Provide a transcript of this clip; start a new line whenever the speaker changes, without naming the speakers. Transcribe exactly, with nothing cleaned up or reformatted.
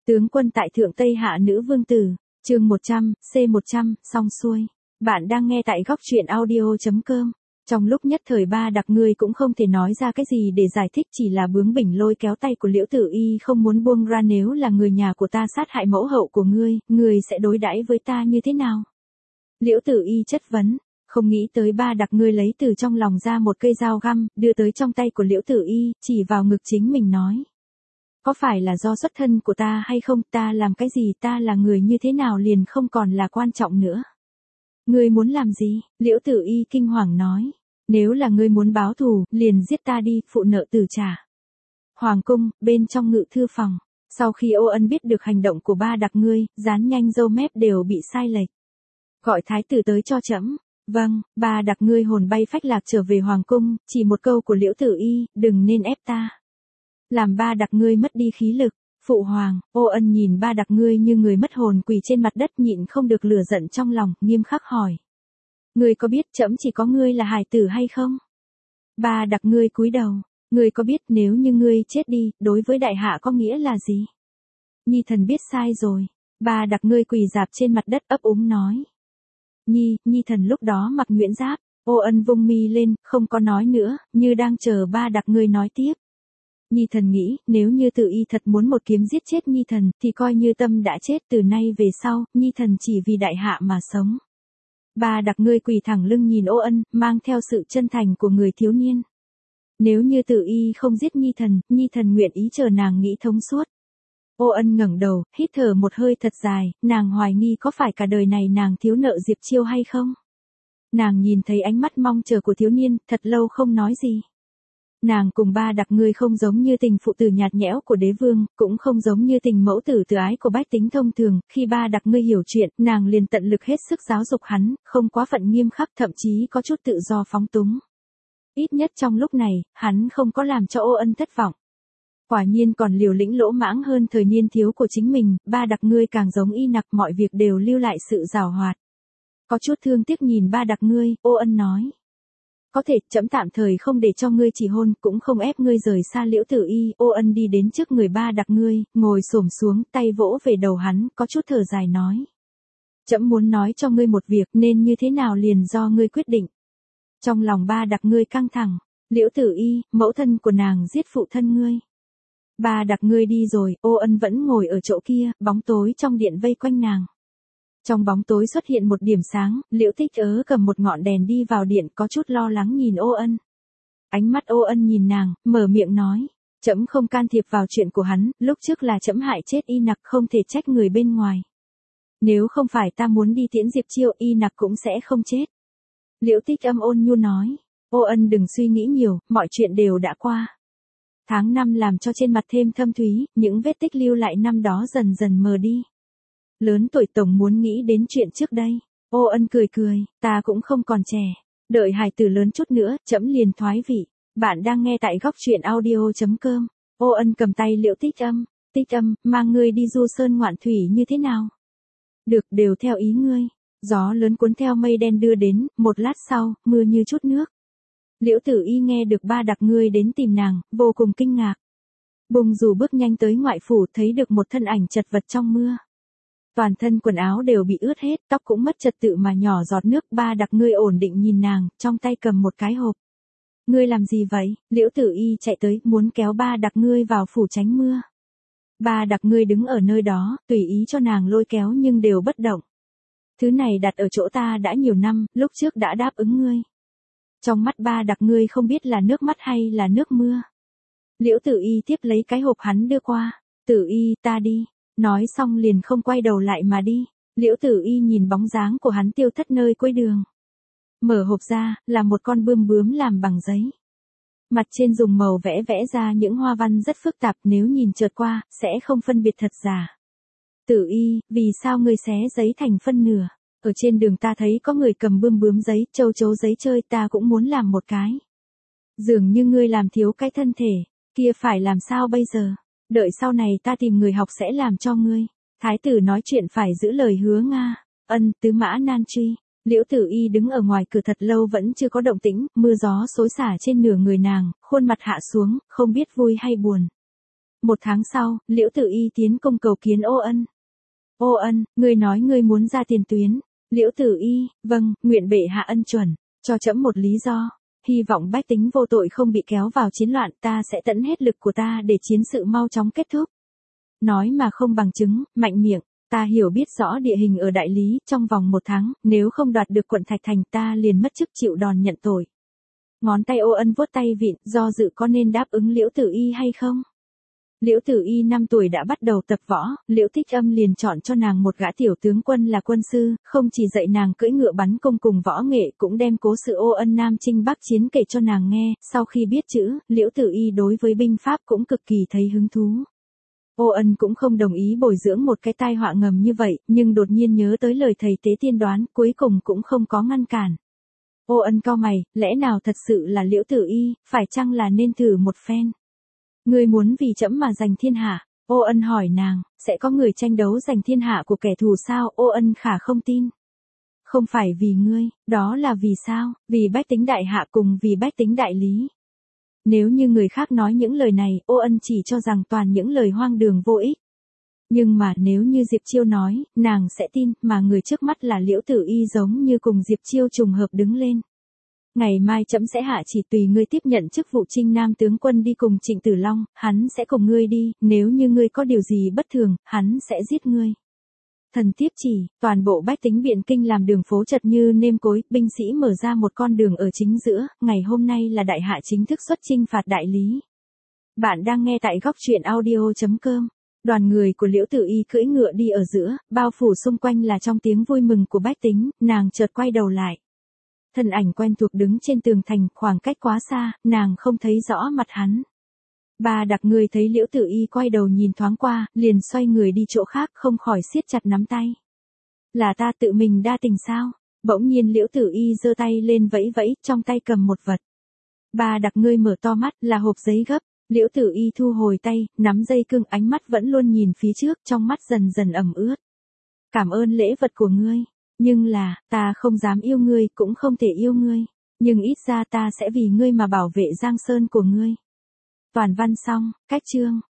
Tướng quân tại thượng Tây hạ nữ vương tử, chương một trăm, C một trăm, xong xuôi. Bạn đang nghe tại góc truyện audio.com. Trong lúc nhất thời ba đặc ngươi cũng không thể nói ra cái gì để giải thích, chỉ là bướng bỉnh lôi kéo tay của Liễu Tử Y không muốn buông ra. Nếu là người nhà của ta sát hại mẫu hậu của ngươi, ngươi sẽ đối đãi với ta như thế nào? Liễu Tử Y chất vấn, không nghĩ tới ba đặc ngươi lấy từ trong lòng ra một cây dao găm, đưa tới trong tay của Liễu Tử Y, chỉ vào ngực chính mình nói. Có phải là do xuất thân của ta hay không, ta làm cái gì, ta là người như thế nào liền không còn là quan trọng nữa. Ngươi muốn làm gì? Liễu Tử Y kinh hoàng nói. Nếu là ngươi muốn báo thù, liền giết ta đi, phụ nợ tử trả. Hoàng cung, bên trong ngự thư phòng. Sau khi Ô Ân biết được hành động của ba đặc ngươi, dán nhanh râu mép đều bị sai lệch. Gọi thái tử tới cho trẫm. Vâng, ba đặc ngươi hồn bay phách lạc trở về hoàng cung, chỉ một câu của Liễu Tử Y, đừng nên ép ta. Làm ba đặc ngươi mất đi khí lực. Phụ hoàng, Ô Ân nhìn ba đặc ngươi như người mất hồn quỳ trên mặt đất, nhịn không được lửa giận trong lòng, nghiêm khắc hỏi. Ngươi có biết trẫm chỉ có ngươi là hài tử hay không? Ba đặc ngươi cúi đầu, ngươi có biết nếu như ngươi chết đi, đối với đại hạ có nghĩa là gì? Nhi thần biết sai rồi. Ba đặc ngươi quỳ rạp trên mặt đất ấp úng nói. Nhi, Nhi thần lúc đó mặc nhuyễn giáp. Ô Ân vung mi lên, không có nói nữa, như đang chờ ba đặc ngươi nói tiếp. Nhi thần nghĩ, nếu như Tử Y thật muốn một kiếm giết chết Nhi thần, thì coi như tâm đã chết, từ nay về sau, Nhi thần chỉ vì đại hạ mà sống. Ba đặc ngươi quỳ thẳng lưng nhìn Ô Ân, mang theo sự chân thành của người thiếu niên. Nếu như Tử Y không giết Nhi thần, Nhi thần nguyện ý chờ nàng nghĩ thông suốt. Ô Ân ngẩng đầu, hít thở một hơi thật dài, nàng hoài nghi có phải cả đời này nàng thiếu nợ Diệp Chiêu hay không? Nàng nhìn thấy ánh mắt mong chờ của thiếu niên, thật lâu không nói gì. Nàng cùng ba đặc ngươi không giống như tình phụ tử nhạt nhẽo của đế vương, cũng không giống như tình mẫu tử từ ái của bách tính thông thường, khi ba đặc ngươi hiểu chuyện, nàng liền tận lực hết sức giáo dục hắn, không quá phận nghiêm khắc, thậm chí có chút tự do phóng túng. Ít nhất trong lúc này, hắn không có làm cho Ô Ân thất vọng. Quả nhiên còn liều lĩnh lỗ mãng hơn thời niên thiếu của chính mình, ba đặc ngươi càng giống y nặc, mọi việc đều lưu lại sự giàu hoạt. Có chút thương tiếc nhìn ba đặc ngươi, Ô Ân nói. Có thể, trẫm tạm thời không để cho ngươi chỉ hôn, cũng không ép ngươi rời xa Liễu Tử Y. Ô Ân đi đến trước người ba đặc ngươi, ngồi xổm xuống, tay vỗ về đầu hắn, có chút thở dài nói. Trẫm muốn nói cho ngươi một việc, nên như thế nào liền do ngươi quyết định. Trong lòng ba đặc ngươi căng thẳng. Liễu Tử Y, mẫu thân của nàng giết phụ thân ngươi. Ba đặc ngươi đi rồi, Ô Ân vẫn ngồi ở chỗ kia, bóng tối trong điện vây quanh nàng. Trong bóng tối xuất hiện một điểm sáng, Liễu Tích Ớ cầm một ngọn đèn đi vào điện, có chút lo lắng nhìn Ô Ân. Ánh mắt Ô Ân nhìn nàng, mở miệng nói, trẫm không can thiệp vào chuyện của hắn, lúc trước là trẫm hại chết y nặc, không thể trách người bên ngoài. Nếu không phải ta muốn đi tiễn Diệp Chiêu, y nặc cũng sẽ không chết. Liễu Tích âm ôn nhu nói, Ô Ân đừng suy nghĩ nhiều, mọi chuyện đều đã qua. Tháng năm làm cho trên mặt thêm thâm thúy, những vết tích lưu lại năm đó dần dần mờ đi. Lớn tuổi tổng muốn nghĩ đến chuyện trước đây. Ô Ân cười cười, ta cũng không còn trẻ. Đợi hài tử lớn chút nữa, trẫm liền thoái vị. Bạn đang nghe tại góc truyện audio.com. Ô Ân cầm tay Liễu Tích âm. Tích âm, mang ngươi đi du sơn ngoạn thủy như thế nào? Được, đều theo ý ngươi. Gió lớn cuốn theo mây đen đưa đến, một lát sau, mưa như chút nước. Liễu Tử Y nghe được ba đặc ngươi đến tìm nàng, vô cùng kinh ngạc. Bùng dù bước nhanh tới ngoại phủ, thấy được một thân ảnh chật vật trong mưa. Toàn thân quần áo đều bị ướt hết, tóc cũng mất trật tự mà nhỏ giọt nước. Ba đặc ngươi ổn định nhìn nàng, trong tay cầm một cái hộp. Ngươi làm gì vậy? Liễu Tử Y chạy tới, muốn kéo ba đặc ngươi vào phủ tránh mưa. Ba đặc ngươi đứng ở nơi đó, tùy ý cho nàng lôi kéo nhưng đều bất động. Thứ này đặt ở chỗ ta đã nhiều năm, lúc trước đã đáp ứng ngươi. Trong mắt ba đặc ngươi không biết là nước mắt hay là nước mưa. Liễu Tử Y tiếp lấy cái hộp hắn đưa qua. Tử Y, ta đi. Nói xong liền không quay đầu lại mà đi. Liễu Tử Y nhìn bóng dáng của hắn tiêu thất nơi cuối đường. Mở hộp ra, là một con bươm bướm làm bằng giấy. Mặt trên dùng màu vẽ vẽ ra những hoa văn rất phức tạp, nếu nhìn chợt qua, sẽ không phân biệt thật giả. Tử Y, vì sao ngươi xé giấy thành phân nửa? Ở trên đường ta thấy có người cầm bươm bướm giấy, châu chấu giấy chơi, ta cũng muốn làm một cái. Dường như ngươi làm thiếu cái thân thể, kia phải làm sao bây giờ? Đợi sau này ta tìm người học sẽ làm cho ngươi. Thái tử nói chuyện phải giữ lời hứa Nga. Ân, tứ mã nan truy. Liễu Tử Y đứng ở ngoài cửa thật lâu vẫn chưa có động tĩnh, mưa gió xối xả trên nửa người nàng, khuôn mặt hạ xuống, không biết vui hay buồn. một tháng sau, Liễu Tử Y tiến cung cầu kiến Ô Ân. Ô Ân, ngươi nói ngươi muốn ra tiền tuyến. Liễu Tử Y, vâng, nguyện bệ hạ ân chuẩn, cho trẫm một lý do. Hy vọng bách tính vô tội không bị kéo vào chiến loạn, ta sẽ tận hết lực của ta để chiến sự mau chóng kết thúc. Nói mà không bằng chứng, mạnh miệng, ta hiểu biết rõ địa hình ở đại lý, trong vòng một tháng, nếu không đoạt được quận Thạch Thành ta liền mất chức chịu đòn nhận tội. Ngón tay Ô Ân vuốt tay vịn, do dự có nên đáp ứng Liễu Tử Y hay không? Liễu Tử Y năm tuổi đã bắt đầu tập võ, Liễu Thích Âm liền chọn cho nàng một gã tiểu tướng quân là quân sư, không chỉ dạy nàng cưỡi ngựa bắn cung cùng võ nghệ cũng đem cố sự Ô Ân Nam chinh bắc chiến kể cho nàng nghe, sau khi biết chữ, Liễu Tử Y đối với binh pháp cũng cực kỳ thấy hứng thú. Ô Ân cũng không đồng ý bồi dưỡng một cái tai họa ngầm như vậy, nhưng đột nhiên nhớ tới lời thầy tế tiên đoán, cuối cùng cũng không có ngăn cản. Ô Ân cau mày, lẽ nào thật sự là Liễu Tử Y, phải chăng là nên thử một phen? Ngươi muốn vì trẫm mà giành thiên hạ? Ô Ân hỏi nàng, sẽ có người tranh đấu giành thiên hạ của kẻ thù sao? Ô Ân khả không tin. Không phải vì ngươi, đó là vì sao? Vì bách tính đại hạ cùng vì bách tính đại lý. Nếu như người khác nói những lời này, Ô Ân chỉ cho rằng toàn những lời hoang đường vô ích. Nhưng mà nếu như Diệp Chiêu nói, nàng sẽ tin, mà người trước mắt là Liễu Tử Y giống như cùng Diệp Chiêu trùng hợp đứng lên. Ngày mai trẫm sẽ hạ chỉ tùy ngươi tiếp nhận chức vụ Trinh Nam tướng quân đi cùng Trịnh Tử Long, hắn sẽ cùng ngươi đi, nếu như ngươi có điều gì bất thường, hắn sẽ giết ngươi. Thần tiếp chỉ, toàn bộ bách tính Biện Kinh làm đường phố chật như nêm cối, binh sĩ mở ra một con đường ở chính giữa, ngày hôm nay là đại hạ chính thức xuất chinh phạt đại lý. Bạn đang nghe tại góc truyện audio chấm com. Đoàn người của Liễu Tử Y cưỡi ngựa đi ở giữa, bao phủ xung quanh là trong tiếng vui mừng của bách tính, nàng chợt quay đầu lại. Thân ảnh quen thuộc đứng trên tường thành, khoảng cách quá xa, nàng không thấy rõ mặt hắn. Ba đặc người thấy Liễu Tử Y quay đầu nhìn thoáng qua, liền xoay người đi chỗ khác, không khỏi siết chặt nắm tay. Là ta tự mình đa tình sao? Bỗng nhiên Liễu Tử Y giơ tay lên vẫy vẫy, trong tay cầm một vật. Ba đặc ngươi mở to mắt, là hộp giấy gấp. Liễu Tử Y thu hồi tay, nắm dây cương, ánh mắt vẫn luôn nhìn phía trước, trong mắt dần dần ẩm ướt. Cảm ơn lễ vật của ngươi. Nhưng là, ta không dám yêu ngươi, cũng không thể yêu ngươi. Nhưng ít ra ta sẽ vì ngươi mà bảo vệ Giang Sơn của ngươi. Toàn văn xong, cách chương.